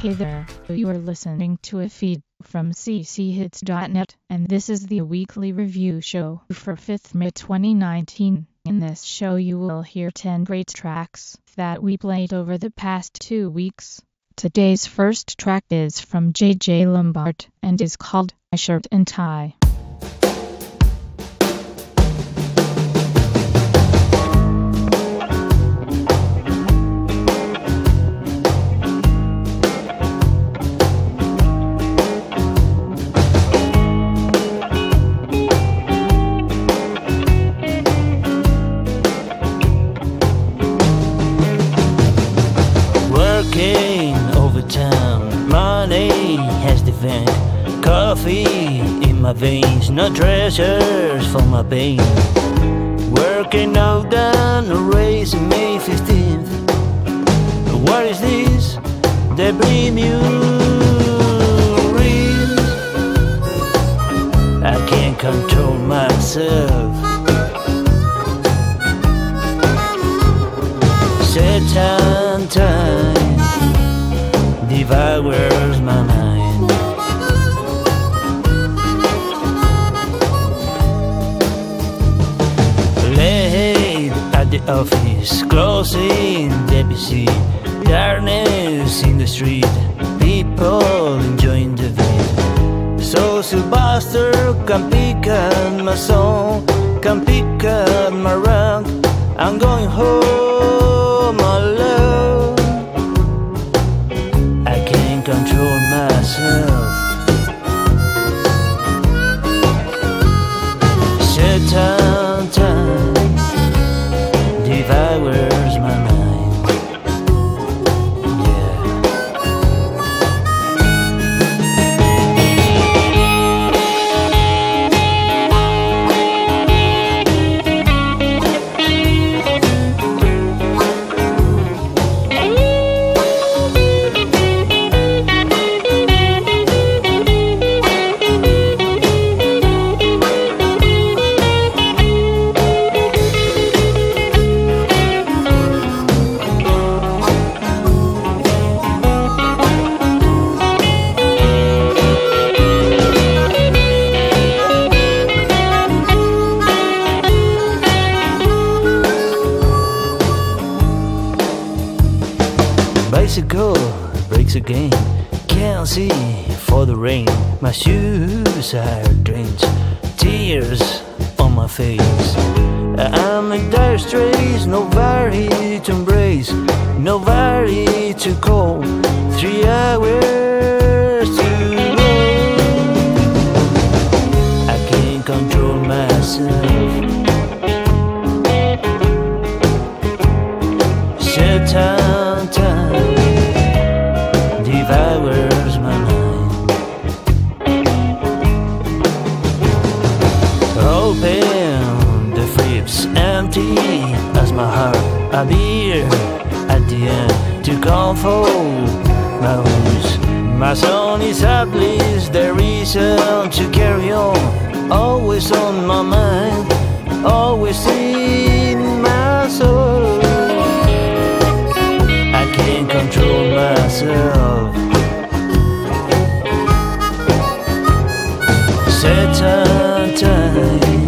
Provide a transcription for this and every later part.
Hey there, you are listening to a feed from cchits.net, and this is the weekly review show for 5th May 2019. In this show you will hear 10 great tracks that we played over the past 2 weeks. Today's first track is from JJ Lombard and is called "A Shirt and Tie." Overtime, money has defined coffee in my veins, no treasures for my pain. Working out down a race on May 15th. What is this? The premium real. I can't control myself. Set time devours my mind. Late at the office, closing the busy, darkness in the street, people enjoying the beat. So Sylvester can pick up my song, can pick up my rank. I'm going home alone. Control myself. Certain time devours my mind. Yeah. Bicycle breaks again, can't see for the rain. My shoes are drenched, tears on my face. I'm in dire straits, nobody to embrace, nobody to call. 3 hours to go. I can't control myself. Certain time devours my mind. Open the fridge, empty as my heart. A beer at the end to comfort my wounds. My son is at least the reason to carry on. Always on my mind, always in my soul. I can't control myself. Certain time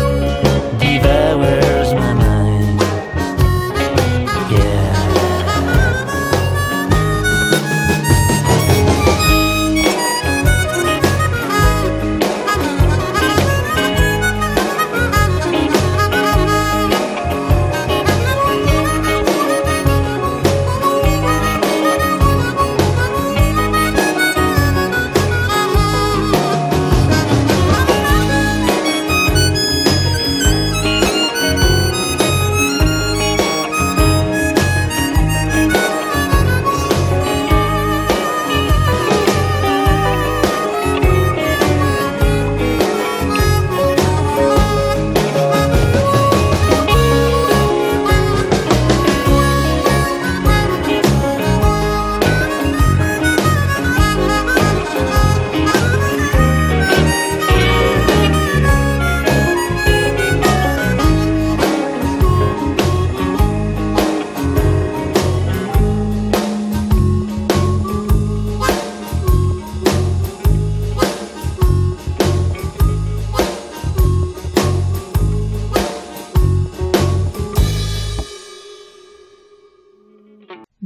devours my mind. Yeah.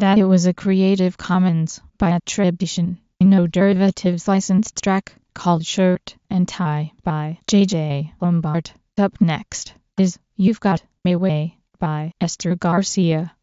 that it was a Creative Commons by attribution, no derivatives licensed track called Shirt and Tie by JJ Lombard. Up next is You've Got My Way by Esther Garcia.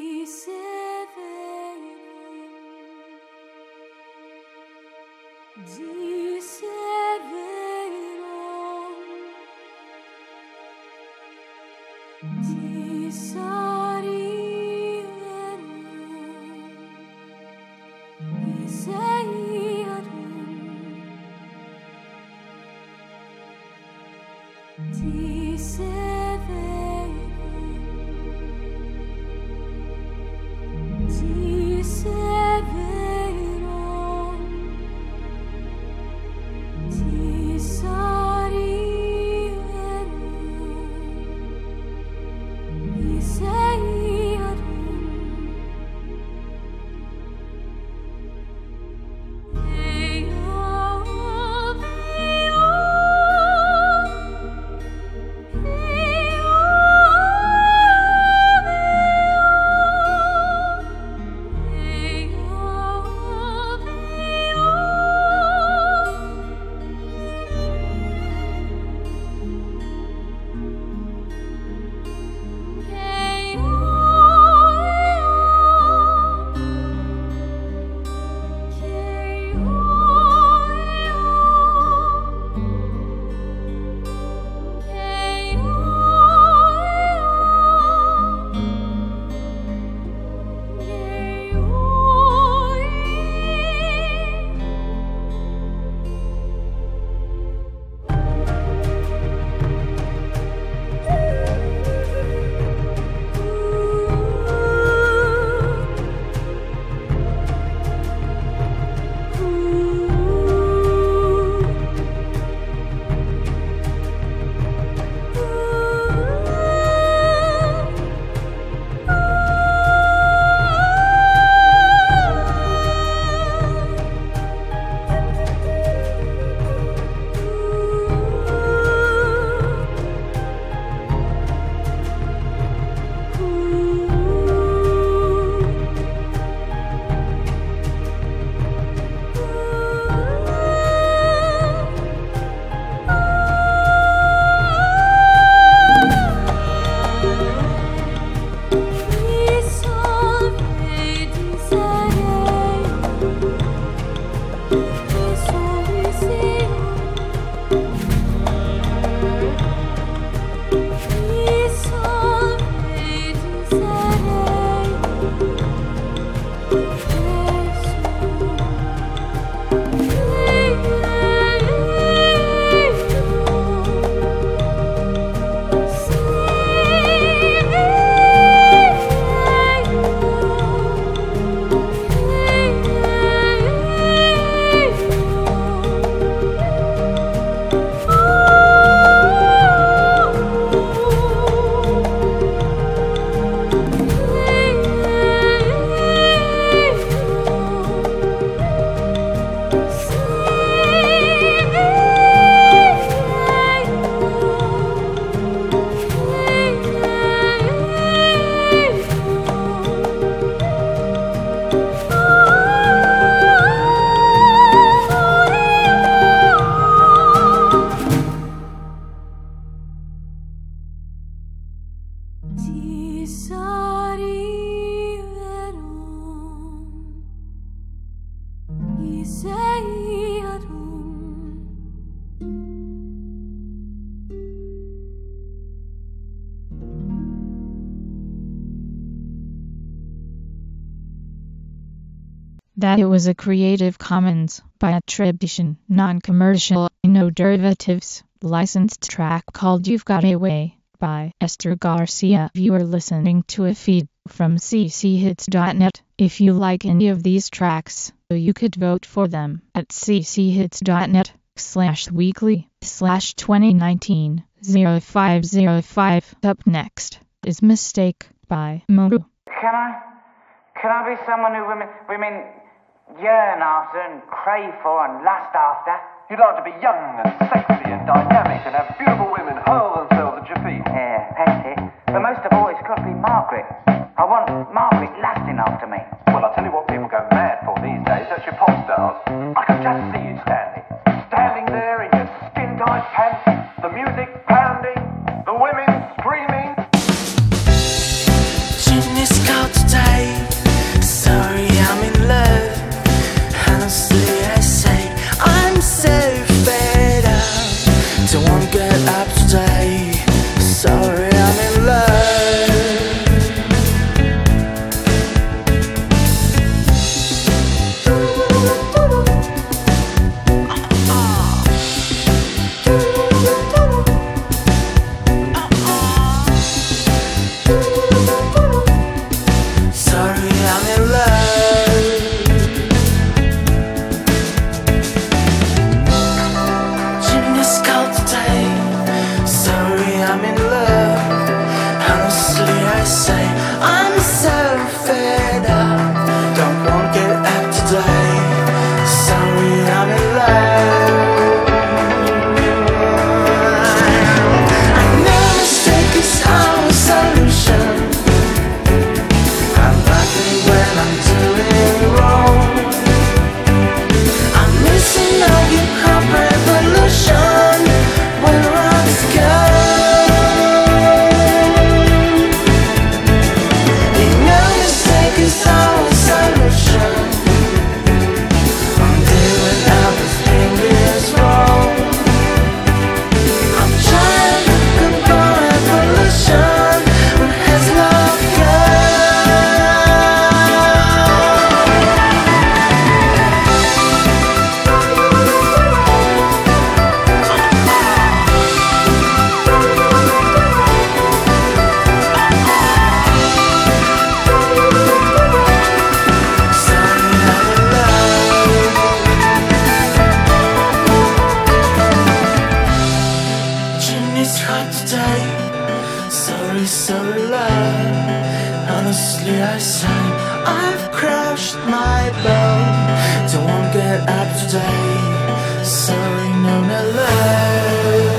That it was a Creative Commons by attribution, non-commercial, no derivatives, licensed track called You've Got My Way by Esther Garcia. You are listening to a feed from cchits.net. If you like any of these tracks, you could vote for them at cchits.net/weekly/2019-0505. Up next is Mistake by Moru. Can I be someone who women yearn after and crave for and lust after? You'd like to be young and sexy and dynamic and have beautiful women hurl themselves at your feet. Yeah, petty. But most of all, it's got to be Margaret. I want Margaret lusting after me. say I'm so fed up, don't want to get up today. Sorry, I'm in love. I know mistake is our solution. I'm laughing when I'm doing wrong. I'm missing all your hop revolution. Where else go? You know mistake is our solution. I'm doing everything is wrong. I'm trying to look for revolution. Where has love gone? It's hot today. Sorry, sorry, love. Honestly, I say I've crashed my boat. Don't want to get up today. Sorry, no, no love.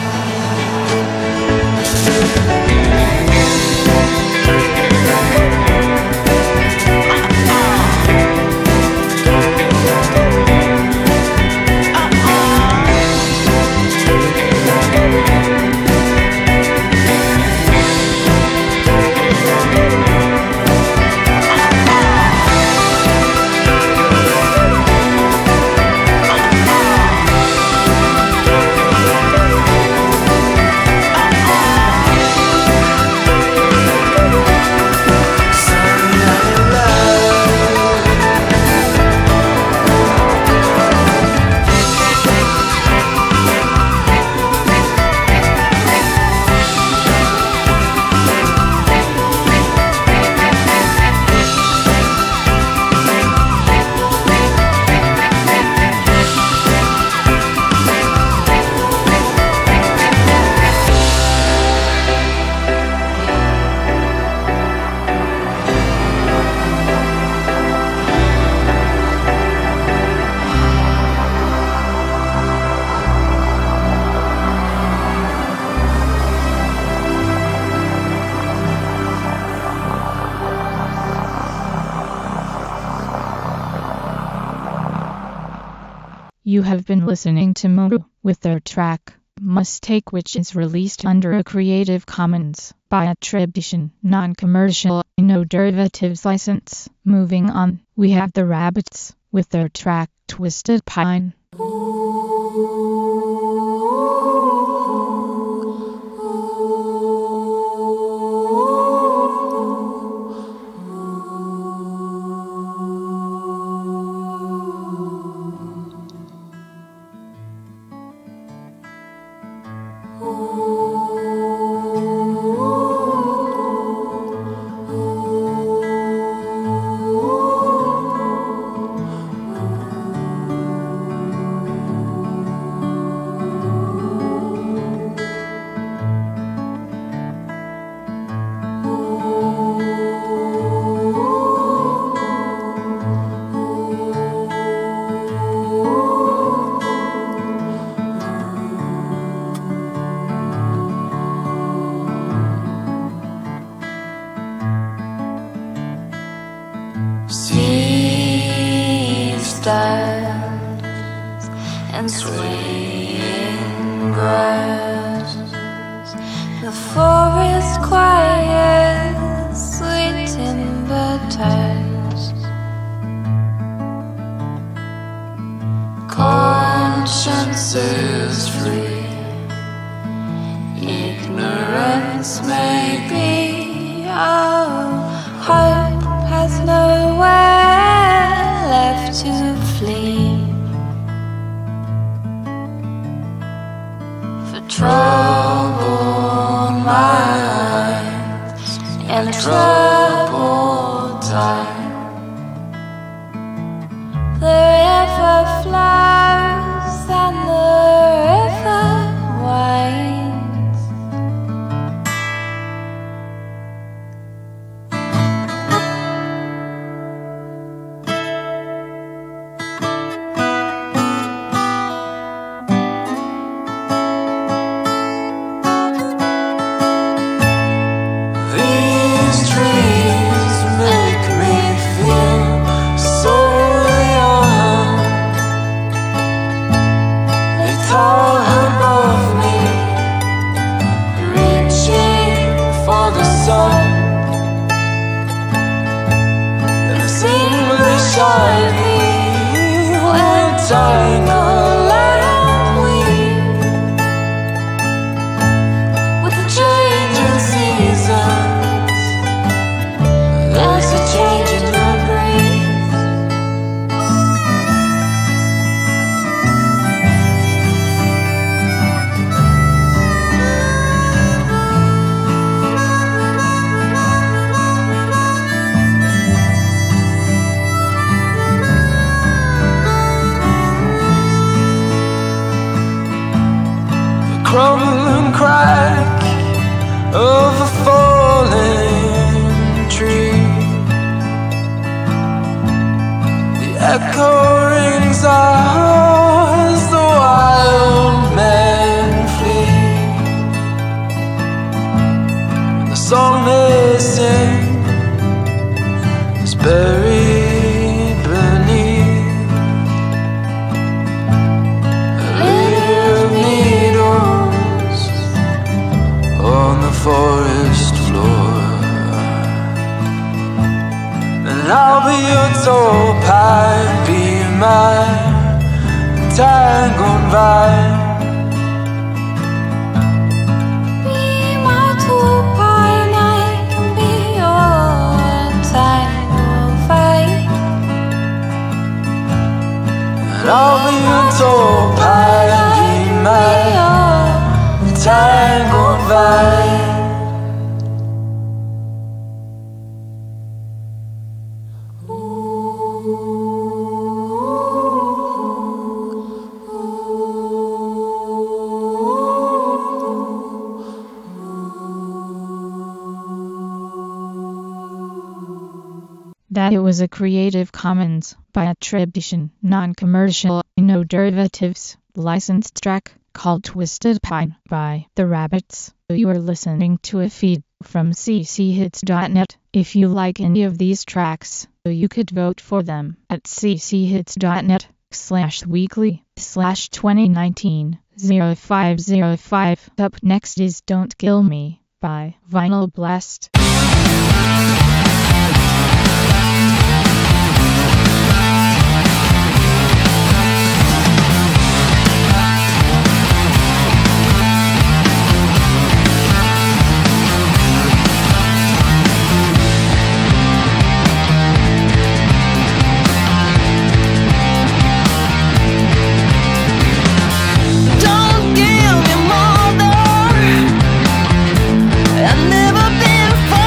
You have been listening to Moru with their track Mistake, which is released under a Creative Commons by attribution, non-commercial, no derivatives license. Moving on, we have the Rabbits with their track Twisted Pine. Stands and swaying grass, the forest quiet, sweet timber ties, conscience is free, ignorance may be, oh, hope has nowhere left to flee. For troubled minds and troubled time, the river flows and the river winds. of a falling tree. The echo rings out as the wild men flee, and the song they sing is buried beneath a layer of needles on the forest floor. And I'll be your tall pine, be my tangled vine. Be my tall pine, I can be your tangled vine. And I'll be your tall pine, be my tangled vine. That it was a Creative Commons by attribution, non-commercial, no derivatives, licensed track called Twisted Pine by The Rabbits. You are listening to a feed from cchits.net. If you like any of these tracks, you could vote for them at cchits.net/weekly/2019-0505. Up next is Don't Kill Me by Vinyl Blast. Don't give me more, I've never been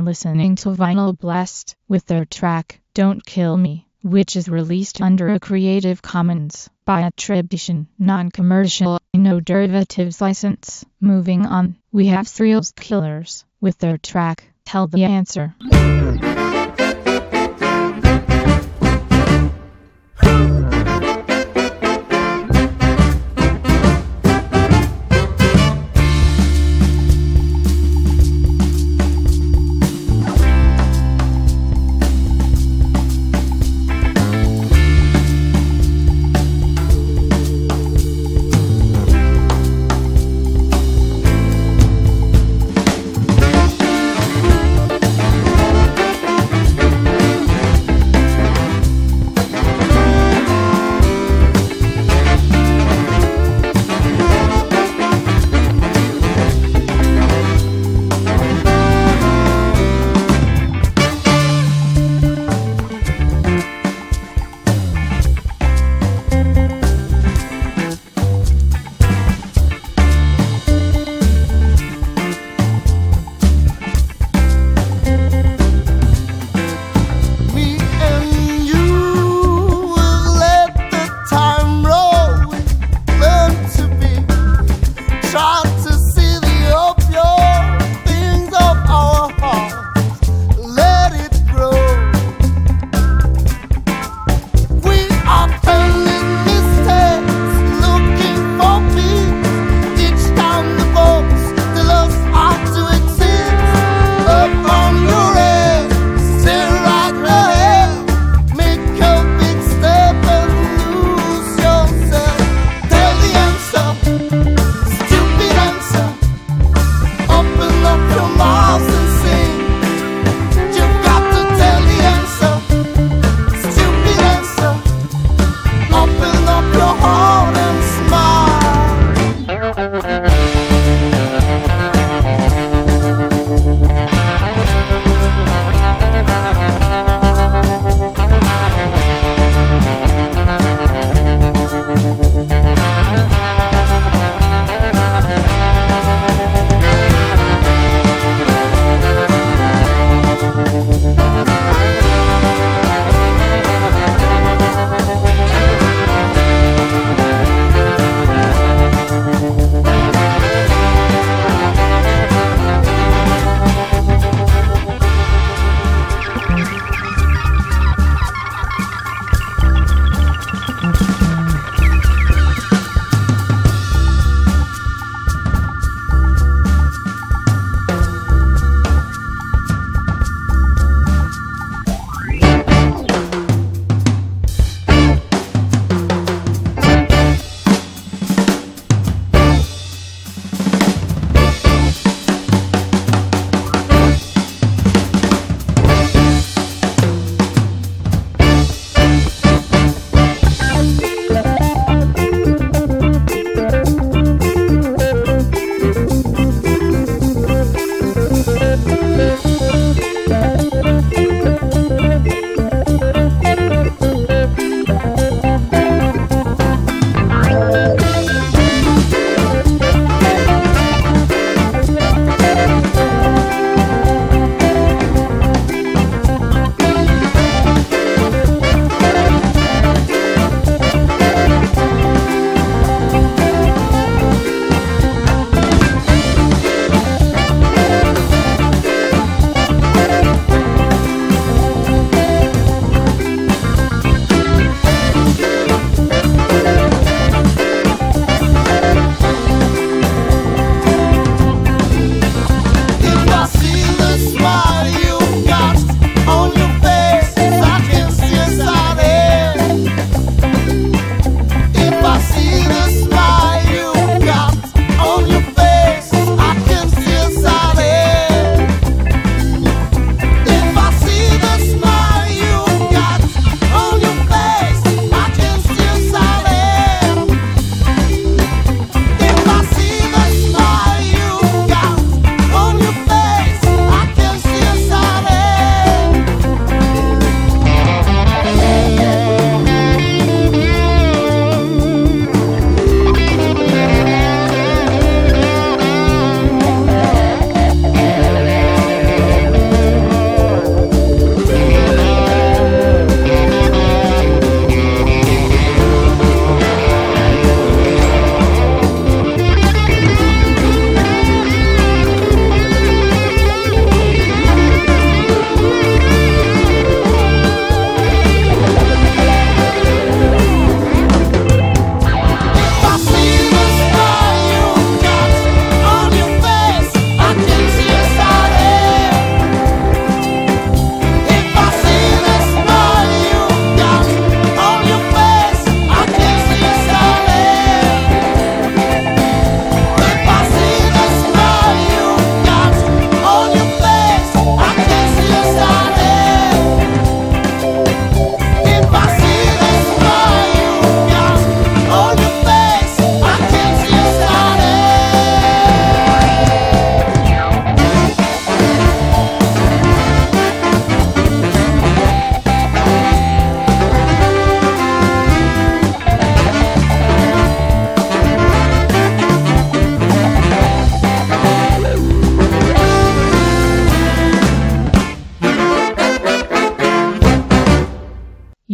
listening to Vinyl Blast with their track Don't Kill Me, which is released under a Creative Commons by attribution, non-commercial, no derivatives license. Moving on, we have Serial Killers with their track Tell the Answer.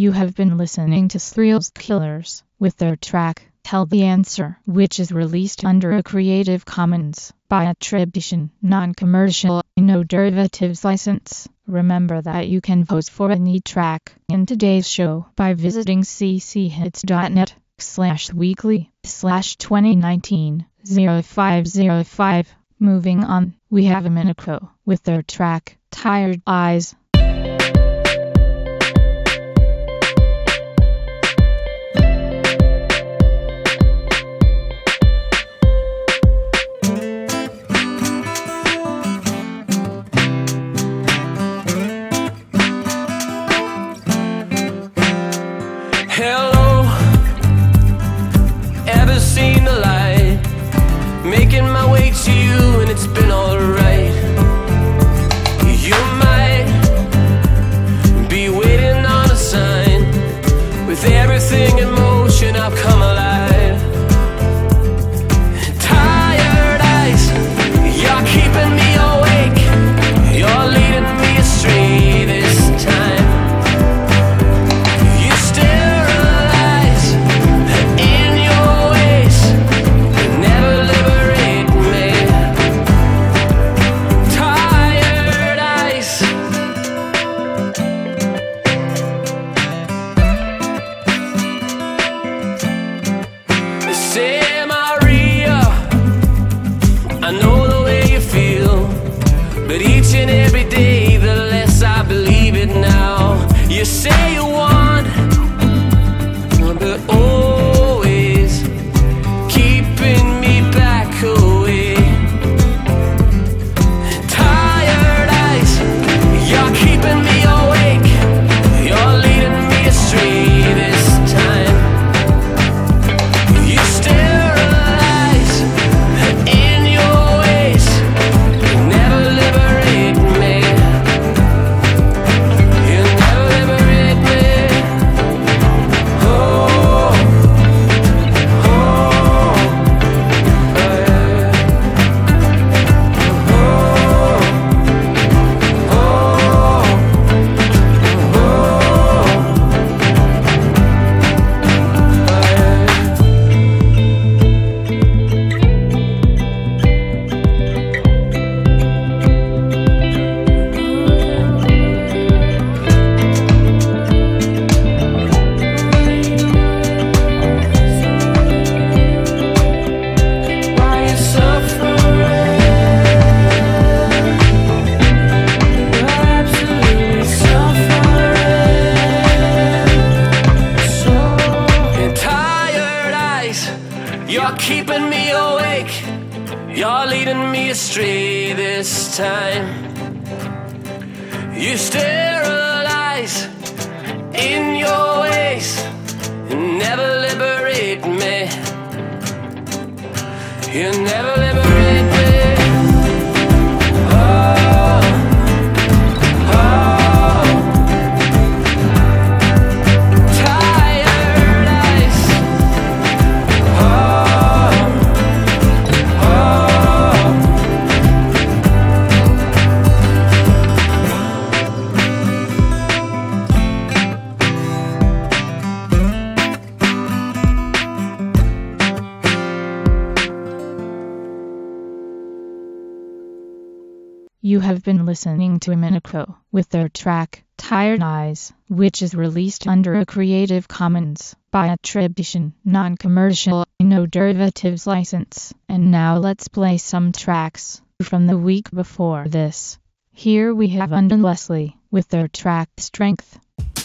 You have been listening to Serial Killers with their track Tell the Answer, which is released under a Creative Commons by attribution, non-commercial, no derivatives license. Remember that you can vote for any track in today's show by visiting cchits.net/weekly/2019-0505. Moving on, we have Miniko with their track Tired Eyes. Hello, ever seen the light? Making my way to you and it's been alright. You might be waiting on a sign. With everything in motion, I'll come alive. Tired eyes, you're keeping me awake. You're leading me astray this time. You sterilize in your ways, never liberate me. Tired eyes. Say, Maria, I know the way you feel, but each and every day the less I believe it now. You say you want, but always keeping me back away. Tired eyes, you're keeping me awake. You're leading me astray this time. You sterilize in your ways, never liberate me. You never liberate me. Oh, oh, why you suffering? You're absolutely suffering. So and tired eyes, you're keeping me awake. You're leading me astray this time. You sterilize in your ways and never liberate me. You never liberate me. Oh, oh. Tired eyes. Oh, oh. You have been listening to Miniko with their track Tired Eyes, which is released under a Creative Commons by attribution, non-commercial, no derivatives license. And now let's play some tracks from the week before this. Here we have Undone Leslie with their track Strength.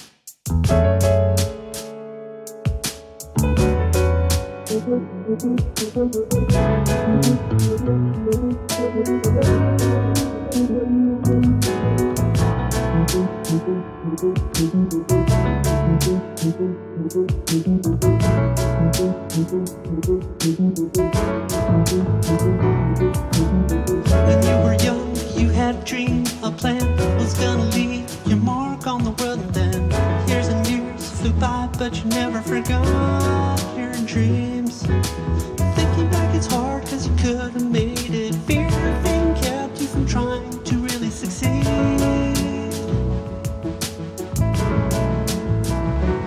When you were young, you had a dream, a plan was gonna leave your mark on the world. And then years and years flew by, but you never forgot your dreams. Thinking back, it's hard, cause you could have made it. Fear of being kept you from trying to really succeed.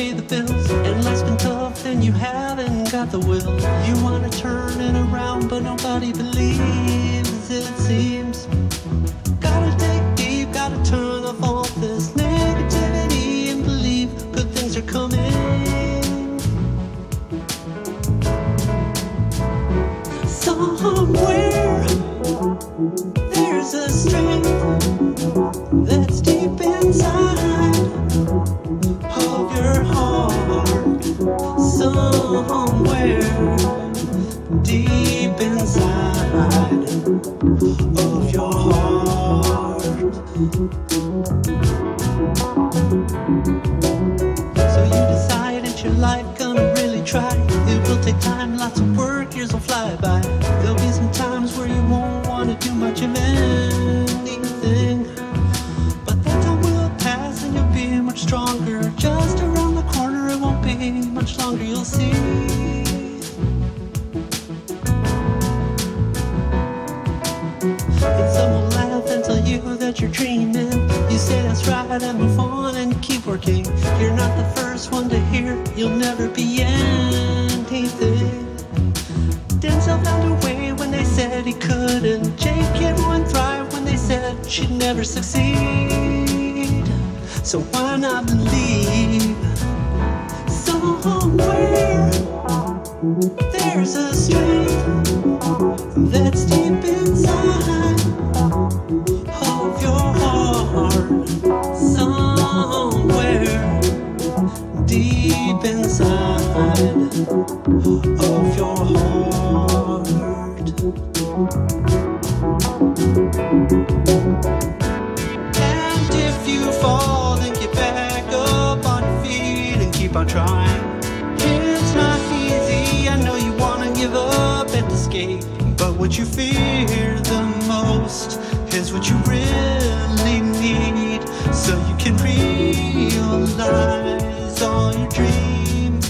pay the bills, and life's been tough and you haven't got the will. You wanna turn it around, but nobody believes it seems. Gotta dig deep, gotta turn off all this negativity and believe good things are coming. Somewhere there's a strength that's deep inside of your heart. Somewhere deep inside of your heart. So you decided your life gonna really try. It will take time, lots of work, years will fly by. There'll be some times where you won't want to do much of anything, but that time will pass and you'll be much stronger. Just around the corner, it won't be much longer, you'll see. And some will laugh and tell you that you're dreaming. You say that's right and move on and keep working. You're not the first one to hear you'll never be anything. Denzel found a way when they said he couldn't. J.K. Rowling thrived when they said she'd never succeed. So why not believe? Somewhere there's a strength that's deep inside of your heart. Somewhere deep inside of your heart. And if you fall, then get back up on your feet and keep on trying. It's not easy, I know you wanna give up and escape, but what you fear the most is what you really need, so you can realize all your dreams.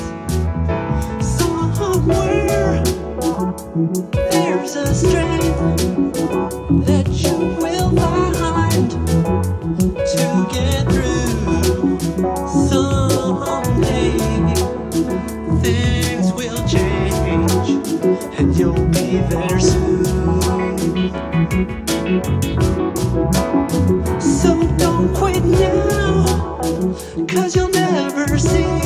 Somewhere there's a strength that you will find to get through. Someday things will change and you'll be there soon. So don't quit now, 'cause you'll never see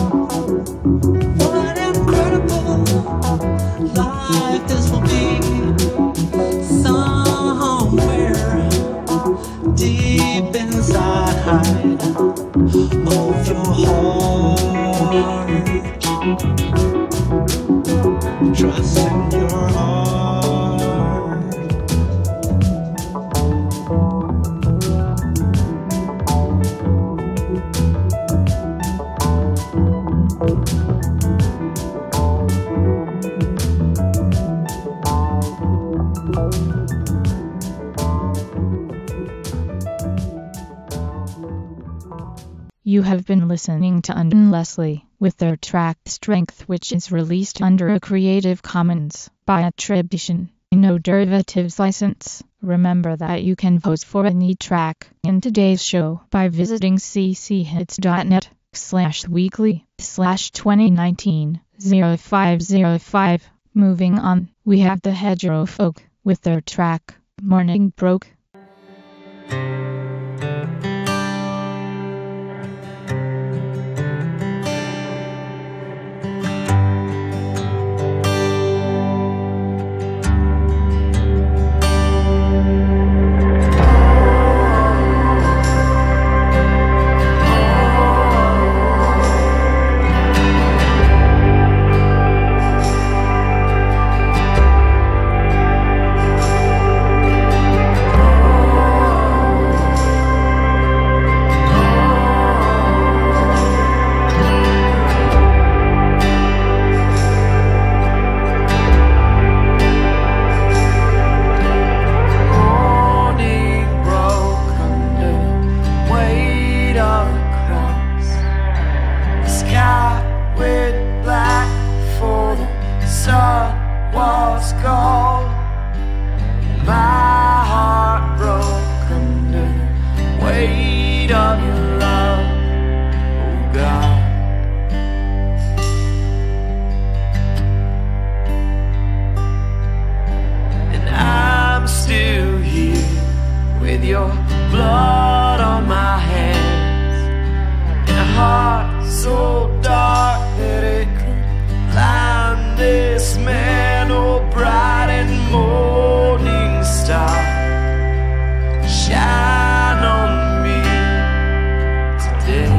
what incredible life this will be. Somewhere deep inside of your heart. Trust in your heart. You have been listening to Undone Leslie with their track Strength, which is released under a Creative Commons by attribution, no derivatives license. Remember that you can vote for any track in today's show by visiting cchits.net/weekly/2019-0505. Moving on, we have the Hedgerow Folk with their track Morning Broke. blood on my hands, and a heart so dark that it could blind this man. Oh, bright and morning star, shine on me today.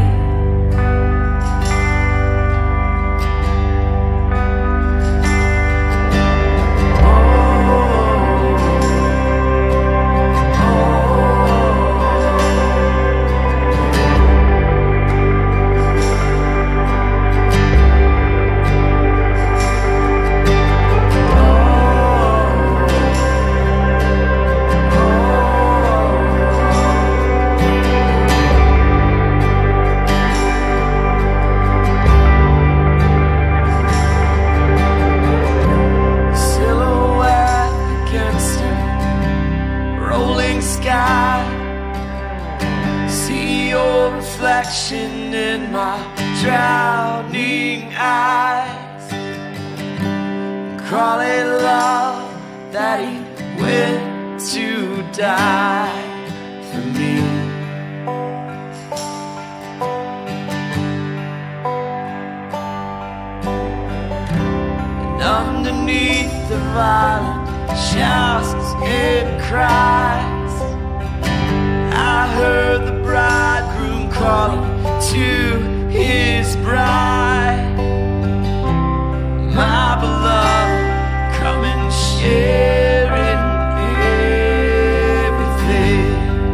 Reflection in my drowning eyes, call it love that he went to die for me. And underneath the violent shouts and cries, I heard the bridegroom calling to his bride, my beloved, come and share in everything.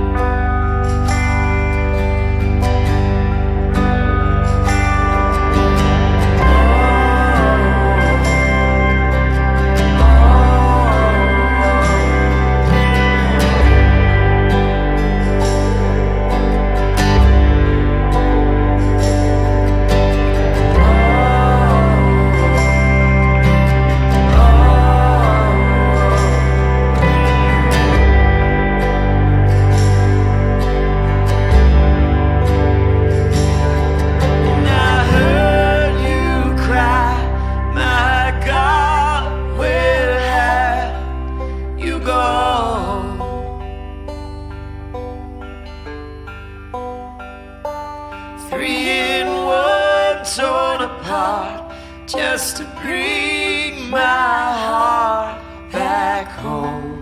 Just to bring my heart back home.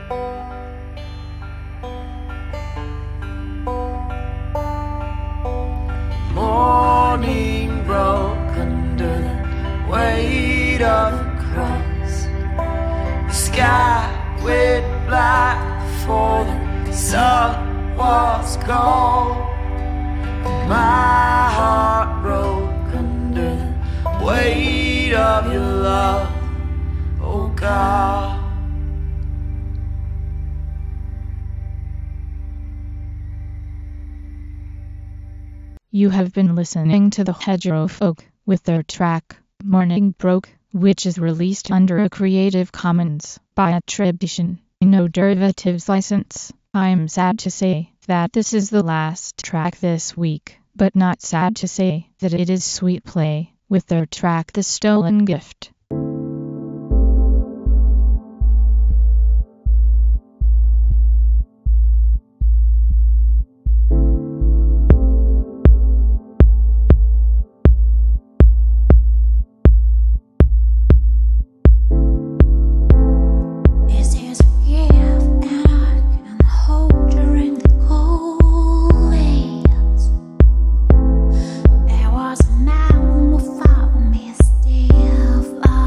Morning broke under the weight of the cross. The sky went black before the sun was gone. My heart broke under the weight of your love, oh God. You have been listening to the Hedgerow Folk with their track Morning Broke, which is released under a Creative Commons by attribution, no derivatives license. I'm sad to say that this is the last track this week, but not sad to say that it is Sweet Play with their track The Stolen Gift. There was a man who found me still.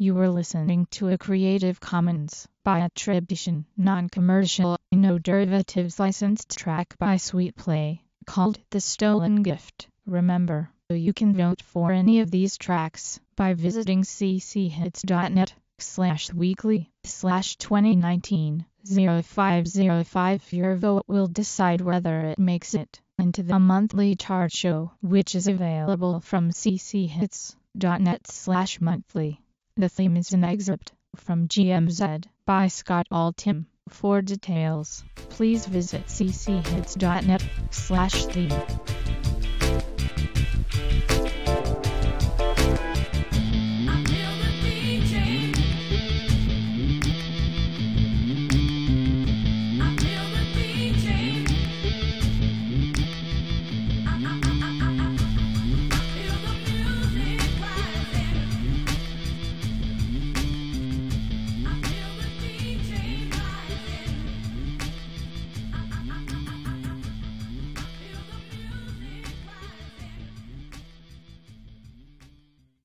You were listening to a Creative Commons by attribution, non-commercial, no derivatives licensed track by Sweetplay, called The Stolen Gift. Remember, you can vote for any of these tracks by visiting cchits.net/weekly/2019-0505. Your vote will decide whether it makes it into the monthly chart show, which is available from cchits.net/monthly. The theme is an excerpt from GMZ by Scott Altham. For details, please visit cchits.net/theme.